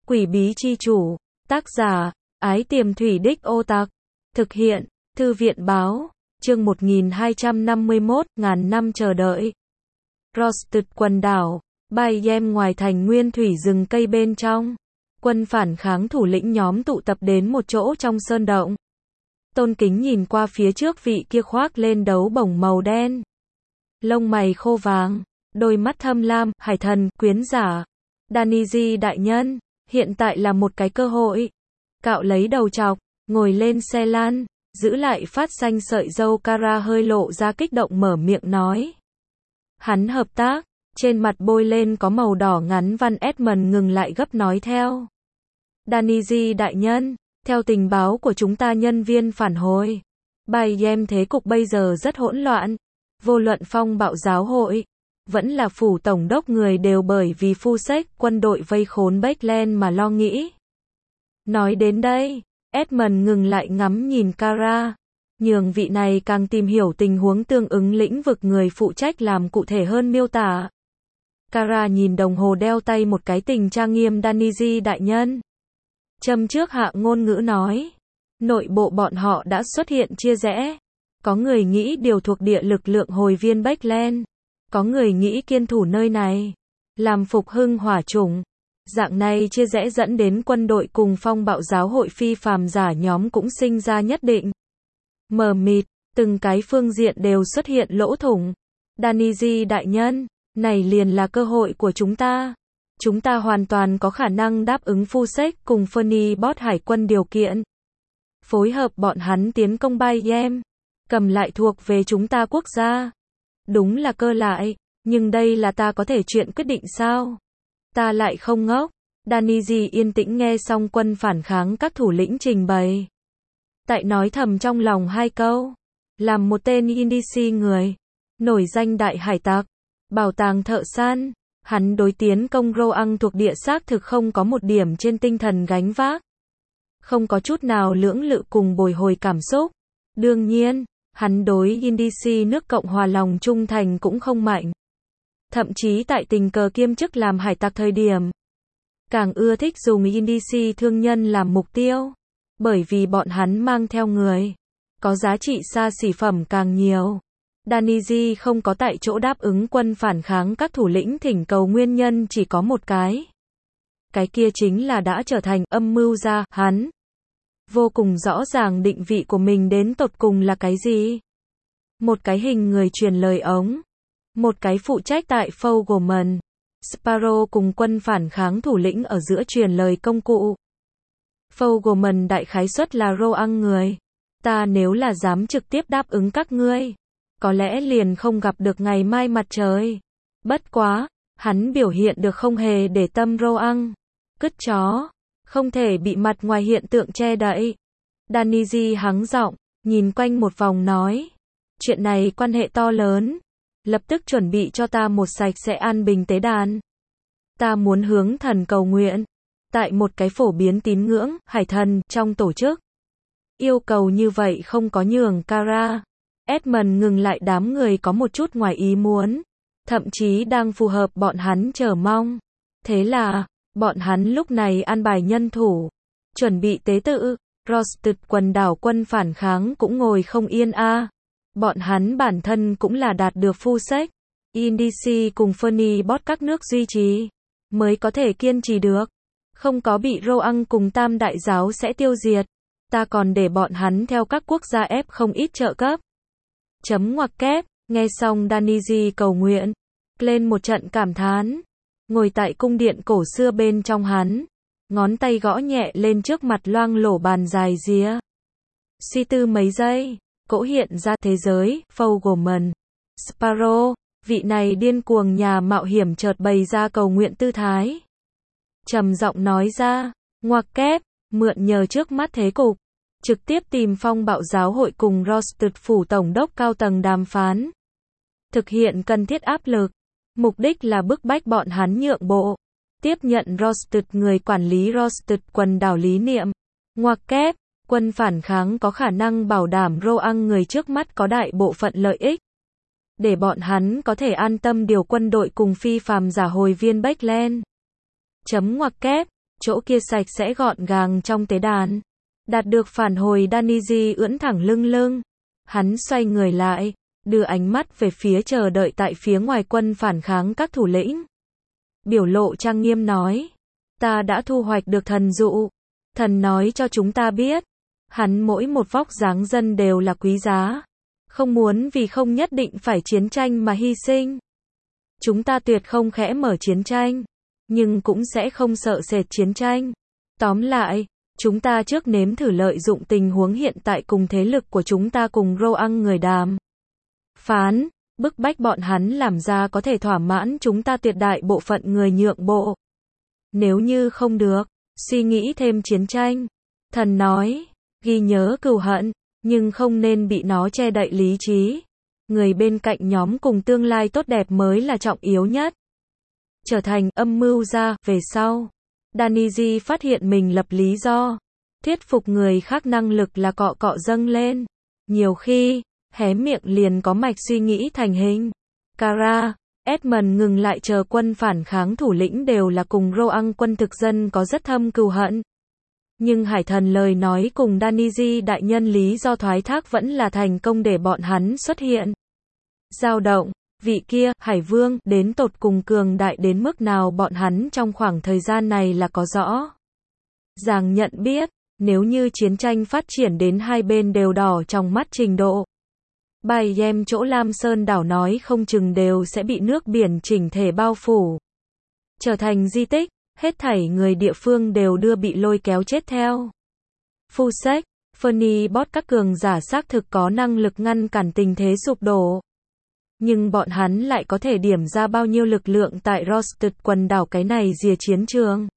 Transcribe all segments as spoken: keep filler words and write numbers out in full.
Quỷ bí chi chủ. Tác giả, Ái Tiềm Thủy Đích Ô Tặc. Thực hiện, Thư viện báo. Chương một nghìn hai trăm năm mươi mốt, ngàn năm chờ đợi. Rosted quần đảo. Bay Yem ngoài thành nguyên thủy rừng cây bên trong. Quân phản kháng thủ lĩnh nhóm tụ tập đến một chỗ trong sơn động. Tôn Kính nhìn qua phía trước vị kia khoác lên đấu bổng màu đen. Lông mày khô vàng, đôi mắt thâm lam, hải thần, quyến giả. Daniji đại nhân, hiện tại là một cái cơ hội. Cạo lấy đầu chọc, ngồi lên xe lan, giữ lại phát xanh sợi râu. Kara hơi lộ ra kích động mở miệng nói. Hắn hợp tác, trên mặt bôi lên có màu đỏ ngắn văn. Edmund ngừng lại gấp nói theo. Daniji đại nhân, theo tình báo của chúng ta nhân viên phản hồi. Bay Yem thế cục bây giờ rất hỗn loạn. Vô luận phong bạo giáo hội, vẫn là phủ tổng đốc người đều bởi vì phu sách quân đội vây khốn Backland mà lo nghĩ. Nói đến đây, Edmund ngừng lại ngắm nhìn Kara. Nhường vị này càng tìm hiểu tình huống tương ứng lĩnh vực người phụ trách làm cụ thể hơn miêu tả. Kara nhìn đồng hồ đeo tay một cái tình trang nghiêm. Daniji đại nhân. Châm trước hạ ngôn ngữ nói. Nội bộ bọn họ đã xuất hiện chia rẽ. Có người nghĩ điều thuộc địa lực lượng hồi viên Backland. Có người nghĩ kiên thủ nơi này. Làm phục hưng hỏa chủng. Dạng này chia rẽ dẫn đến quân đội cùng phong bạo giáo hội phi phàm giả nhóm cũng sinh ra nhất định mờ mịt, từng cái phương diện đều xuất hiện lỗ thủng. Daniji đại nhân, này liền là cơ hội của chúng ta. Chúng ta hoàn toàn có khả năng đáp ứng phu sách cùng Fernie Bot hải quân điều kiện. Phối hợp bọn hắn tiến công Bay Yem. Cầm lại thuộc về chúng ta quốc gia. Đúng là cơ lại, nhưng đây là ta có thể chuyện quyết định sao? Ta lại không ngốc. Daniji yên tĩnh nghe xong quân phản kháng các thủ lĩnh trình bày. Tại nói thầm trong lòng hai câu. Làm một tên Indisi người. Nổi danh đại hải tặc. Bảo tàng thợ săn. Hắn đối tiến công Roang thuộc địa xác thực không có một điểm trên tinh thần gánh vác. Không có chút nào lưỡng lự cùng bồi hồi cảm xúc. Đương nhiên, hắn đối Indisi nước Cộng hòa lòng trung thành cũng không mạnh. Thậm chí tại tình cờ kiêm chức làm hải tặc thời điểm. Càng ưa thích dùng Indisi thương nhân làm mục tiêu. Bởi vì bọn hắn mang theo người. Có giá trị xa xỉ phẩm càng nhiều. Daniji không có tại chỗ đáp ứng quân phản kháng các thủ lĩnh thỉnh cầu nguyên nhân chỉ có một cái. Cái kia chính là đã trở thành âm mưu gia. Hắn vô cùng rõ ràng định vị của mình đến tột cùng là cái gì. Một cái hình người truyền lời ống. Một cái phụ trách tại Fogelman, Sparrow cùng quân phản kháng thủ lĩnh ở giữa truyền lời công cụ. Fogelman đại khái suất là Roang người. Ta nếu là dám trực tiếp đáp ứng các ngươi, có lẽ liền không gặp được ngày mai mặt trời. Bất quá, hắn biểu hiện được không hề để tâm Roang. Cứt chó, không thể bị mặt ngoài hiện tượng che đậy. Daniji hắng giọng, nhìn quanh một vòng nói. Chuyện này quan hệ to lớn. Lập tức chuẩn bị cho ta một sạch sẽ an bình tế đàn. Ta muốn hướng thần cầu nguyện. Tại một cái phổ biến tín ngưỡng, hải thần, trong tổ chức. Yêu cầu như vậy không có nhường Kara. Edmund ngừng lại đám người có một chút ngoài ý muốn. Thậm chí đang phù hợp bọn hắn chờ mong. Thế là, bọn hắn lúc này an bài nhân thủ. Chuẩn bị tế tự. Rosted quần đảo quân phản kháng cũng ngồi không yên a. À. Bọn hắn bản thân cũng là đạt được phu sách. Indisi cùng Fernie Bot các nước duy trì. Mới có thể kiên trì được. Không có bị Roang cùng Tam đại giáo sẽ tiêu diệt. Ta còn để bọn hắn theo các quốc gia ép không ít trợ cấp. Chấm ngoặc kép, nghe xong Daniji cầu nguyện. Lên một trận cảm thán. Ngồi tại cung điện cổ xưa bên trong hắn. Ngón tay gõ nhẹ lên trước mặt loang lổ bàn dài ría. Suy tư mấy giây. Cỗ hiện ra thế giới, Fogelman, Sparrow, vị này điên cuồng nhà mạo hiểm chợt bày ra cầu nguyện tư thái. Trầm giọng nói ra, ngoặc kép, mượn nhờ trước mắt thế cục, trực tiếp tìm phong bạo giáo hội cùng Rosted phủ tổng đốc cao tầng đàm phán. Thực hiện cần thiết áp lực, mục đích là bức bách bọn hắn nhượng bộ, tiếp nhận Rosted người quản lý Rosted quần đảo lý niệm. Ngoặc kép. Quân phản kháng có khả năng bảo đảm Roang người trước mắt có đại bộ phận lợi ích. Để bọn hắn có thể an tâm điều quân đội cùng phi phàm giả hồi viên Backland. Chấm ngoặc kép. chỗ kia sạch sẽ gọn gàng trong tế đàn. Đạt được phản hồi Daniji ưỡn thẳng lưng lưng. Hắn xoay người lại, đưa ánh mắt về phía chờ đợi tại phía ngoài quân phản kháng các thủ lĩnh. Biểu lộ trang nghiêm nói, ta đã thu hoạch được thần dụ. Thần nói cho chúng ta biết, hắn mỗi một vóc dáng dân đều là quý giá. Không muốn vì không nhất định phải chiến tranh mà hy sinh. Chúng ta tuyệt không khẽ mở chiến tranh, nhưng cũng sẽ không sợ sệt chiến tranh. Tóm lại, chúng ta trước nếm thử lợi dụng tình huống hiện tại cùng thế lực của chúng ta cùng Roang người đàm phán, bức bách bọn hắn làm ra có thể thỏa mãn chúng ta tuyệt đại bộ phận người nhượng bộ. Nếu như không được, suy nghĩ thêm chiến tranh. Thần nói, ghi nhớ cừu hận, nhưng không nên bị nó che đậy lý trí. Người bên cạnh nhóm cùng tương lai tốt đẹp mới là trọng yếu nhất. Trở thành âm mưu ra, về sau. Daniji phát hiện mình lập lý do. Thuyết phục người khác năng lực là cọ cọ dâng lên. Nhiều khi, hé miệng liền có mạch suy nghĩ thành hình. Kara, Edmund ngừng lại chờ quân phản kháng thủ lĩnh đều là cùng Roang quân thực dân có rất thâm cừu hận. Nhưng Hải Thần lời nói cùng Daniji đại nhân lý do thoái thác vẫn là thành công để bọn hắn xuất hiện. Dao động, vị kia, Hải Vương, đến tột cùng cường đại đến mức nào bọn hắn trong khoảng thời gian này là có rõ. Ràng nhận biết, nếu như chiến tranh phát triển đến hai bên đều đỏ trong mắt trình độ. Bài Yem chỗ Lam Sơn đảo nói không chừng đều sẽ bị nước biển chỉnh thể bao phủ. Trở thành di tích, hết thảy người địa phương đều đưa bị lôi kéo chết theo. Phu Sách, Fernie Bot các cường giả xác thực có năng lực ngăn cản tình thế sụp đổ. Nhưng bọn hắn lại có thể điểm ra bao nhiêu lực lượng tại Rosted quần đảo cái này rìa chiến trường.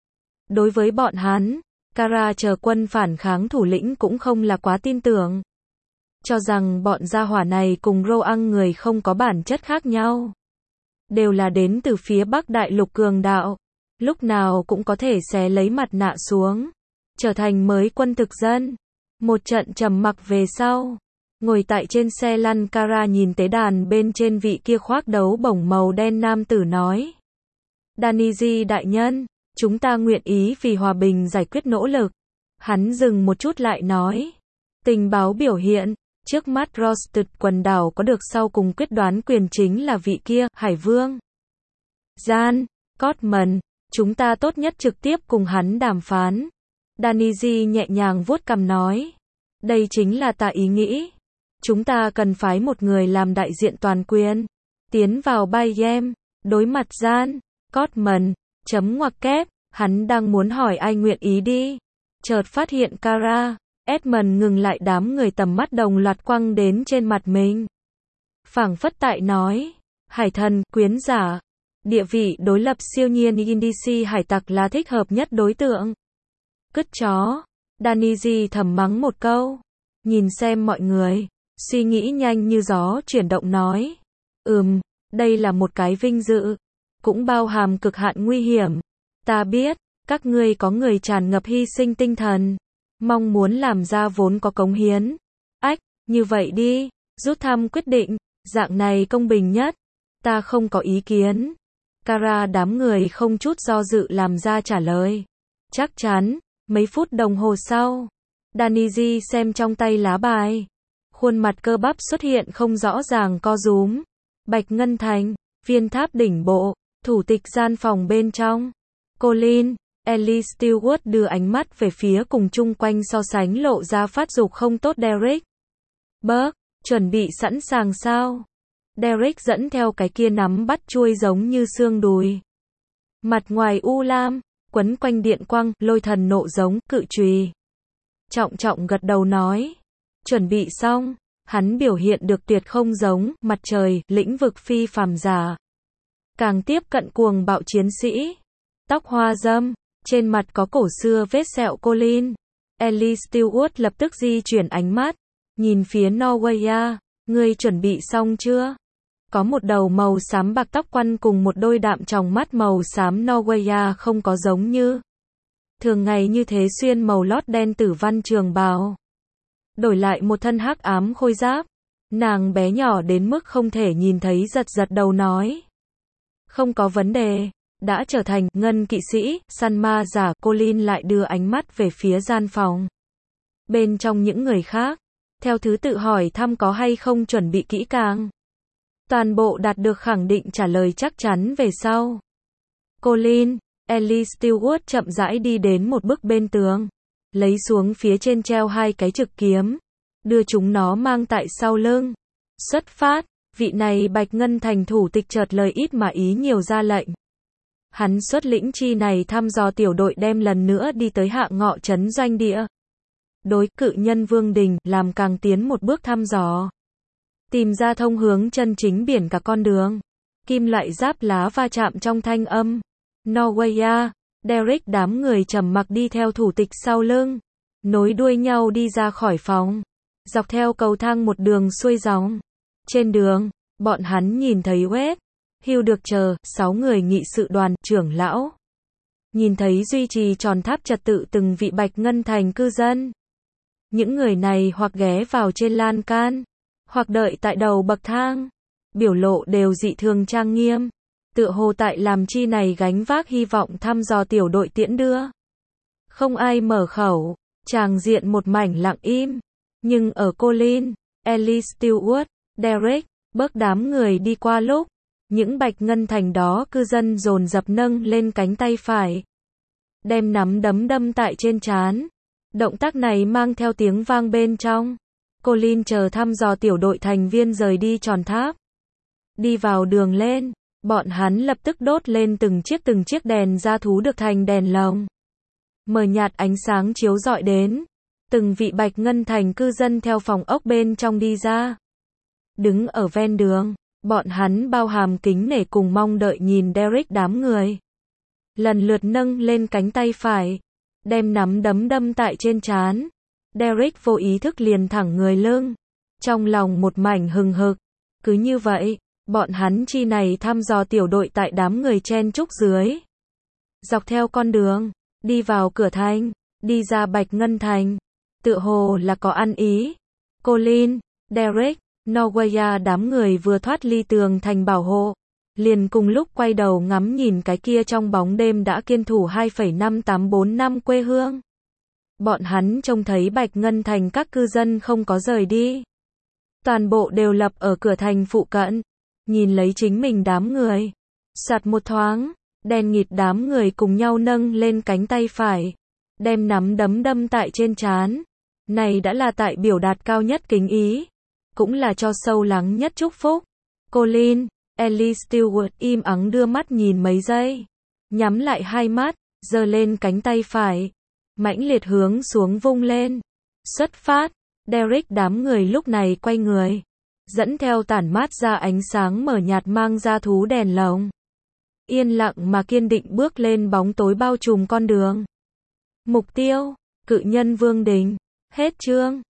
Đối với bọn hắn, Kara chờ quân phản kháng thủ lĩnh cũng không là quá tin tưởng. Cho rằng bọn gia hỏa này cùng Roang người không có bản chất khác nhau. Đều là đến từ phía Bắc Đại Lục cường đạo. Lúc nào cũng có thể xé lấy mặt nạ xuống. Trở thành mới quân thực dân. Một trận trầm mặc về sau. Ngồi tại trên xe lăn Kara nhìn tế đàn bên trên vị kia khoác đấu bổng màu đen nam tử nói. Daniji đại nhân, chúng ta nguyện ý vì hòa bình giải quyết nỗ lực. Hắn dừng một chút lại nói. Tình báo biểu hiện, trước mắt Rosted quần đảo có được sau cùng quyết đoán quyền chính là vị kia, Hải Vương. Gian, Cotman, chúng ta tốt nhất trực tiếp cùng hắn đàm phán. Daniji nhẹ nhàng vuốt cằm nói. Đây chính là ta ý nghĩ. Chúng ta cần phái một người làm đại diện toàn quyền. Tiến vào Bayem, đối mặt Gian, Cotman, chấm ngoặc kép, hắn đang muốn hỏi ai nguyện ý đi. Chợt phát hiện Kara, Edmund ngừng lại đám người tầm mắt đồng loạt quăng đến trên mặt mình. Phảng phất tại nói, Hải Thần, quyến giả, địa vị đối lập siêu nhiên Indisi hải tặc là thích hợp nhất đối tượng. Cứt chó, Daniji thầm mắng một câu, nhìn xem mọi người, suy nghĩ nhanh như gió chuyển động nói, ừm, đây là một cái vinh dự, cũng bao hàm cực hạn nguy hiểm. Ta biết, các ngươi có người tràn ngập hy sinh tinh thần, mong muốn làm ra vốn có cống hiến. Ách, như vậy đi, rút thăm quyết định, dạng này công bình nhất. Ta không có ý kiến. Kara đám người không chút do dự làm ra trả lời. Chắc chắn, mấy phút đồng hồ sau, Daniji xem trong tay lá bài. Khuôn mặt cơ bắp xuất hiện không rõ ràng co rúm. Bạch Ngân Thành, viên tháp đỉnh bộ, thủ tịch gian phòng bên trong. Colin, Ellie Stewart đưa ánh mắt về phía cùng chung quanh so sánh lộ ra phát dục không tốt Derek. Burke, chuẩn bị sẵn sàng sao? Derek dẫn theo cái kia nắm bắt chuôi giống như xương đùi. Mặt ngoài u lam, quấn quanh điện quang, lôi thần nộ giống, cự chùy. Trọng trọng gật đầu nói. Chuẩn bị xong, hắn biểu hiện được tuyệt không giống, mặt trời, lĩnh vực phi phàm giả. Càng tiếp cận cuồng bạo chiến sĩ. Tóc hoa râm, trên mặt có cổ xưa vết sẹo Colin. Ellie Stewart lập tức di chuyển ánh mắt, nhìn phía Norwaya, ngươi chuẩn bị xong chưa? Có một đầu màu xám bạc tóc quăn cùng một đôi đạm tròng mắt màu xám Norwaya không có giống như thường ngày như thế xuyên màu lót đen tử văn trường bào. Đổi lại một thân hắc ám khôi giáp, nàng bé nhỏ đến mức không thể nhìn thấy giật giật đầu nói. Không có vấn đề, đã trở thành ngân kỵ sĩ, săn ma giả. Colin lại đưa ánh mắt về phía gian phòng. Bên trong những người khác, theo thứ tự hỏi thăm có hay không chuẩn bị kỹ càng. Toàn bộ đạt được khẳng định trả lời chắc chắn về sau. Colin, Ellie Stewart chậm rãi đi đến một bức bên tường, lấy xuống phía trên treo hai cái trực kiếm, đưa chúng nó mang tại sau lưng. Xuất phát, vị này Bạch Ngân Thành thủ tịch chợt lời ít mà ý nhiều ra lệnh. Hắn xuất lĩnh chi này thăm dò tiểu đội đem lần nữa đi tới hạ ngọ trấn doanh địa. Đối cự nhân Vương Đình làm càng tiến một bước thăm dò. Tìm ra thông hướng chân chính biển cả con đường. Kim loại giáp lá va chạm trong thanh âm. Norwaya, Derek đám người trầm mặc đi theo thủ tịch sau lưng. Nối đuôi nhau đi ra khỏi phòng. Dọc theo cầu thang một đường xuôi dòng. Trên đường, bọn hắn nhìn thấy West, Hugh được chờ, sáu người nghị sự đoàn, trưởng lão. Nhìn thấy duy trì tròn tháp trật tự từng vị Bạch Ngân Thành cư dân. Những người này hoặc ghé vào trên lan can, hoặc đợi tại đầu bậc thang. Biểu lộ đều dị thường trang nghiêm. Tựa hồ tại làm chi này gánh vác hy vọng thăm dò tiểu đội tiễn đưa. Không ai mở khẩu, tràng diện một mảnh lặng im. Nhưng ở Colin, Ellie Stewart, Derek, bớt đám người đi qua lúc, những Bạch Ngân Thành đó cư dân dồn dập nâng lên cánh tay phải. Đem nắm đấm đâm tại trên trán. Động tác này mang theo tiếng vang bên trong. Colin chờ thăm dò tiểu đội thành viên rời đi tròn tháp. Đi vào đường lên, bọn hắn lập tức đốt lên từng chiếc từng chiếc đèn da thú được thành đèn lồng. Mờ nhạt ánh sáng chiếu rọi đến. Từng vị Bạch Ngân Thành cư dân theo phòng ốc bên trong đi ra. Đứng ở ven đường, bọn hắn bao hàm kính nể cùng mong đợi nhìn Derek đám người. Lần lượt nâng lên cánh tay phải, đem nắm đấm đâm tại trên trán. Derek vô ý thức liền thẳng người lưng. Trong lòng một mảnh hừng hực. Cứ như vậy, bọn hắn chi này thăm dò tiểu đội tại đám người chen chúc dưới. Dọc theo con đường, đi vào cửa thành, đi ra Bạch Ngân Thành. Tựa hồ là có ăn ý. Colin, Derek, Norwaya đám người vừa thoát ly tường thành bảo hộ. Liền cùng lúc quay đầu ngắm nhìn cái kia trong bóng đêm đã kiên thủ hai phẩy năm tám bốn năm quê hương. Bọn hắn trông thấy Bạch Ngân Thành các cư dân không có rời đi. Toàn bộ đều lập ở cửa thành phụ cận. Nhìn lấy chính mình đám người. Soạt một thoáng, đen nghịt đám người cùng nhau nâng lên cánh tay phải. Đem nắm đấm đâm tại trên trán. Này đã là tại biểu đạt cao nhất kính ý. Cũng là cho sâu lắng nhất chúc phúc. Colin, Ellie Stewart im ắng đưa mắt nhìn mấy giây. Nhắm lại hai mắt, giơ lên cánh tay phải. Mãnh liệt hướng xuống vung lên. Xuất phát, Derek đám người lúc này quay người. Dẫn theo tản mát ra ánh sáng mờ nhạt mang ra thú đèn lồng. Yên lặng mà kiên định bước lên bóng tối bao trùm con đường. Mục tiêu, cự nhân Vương Đình. Hết chương.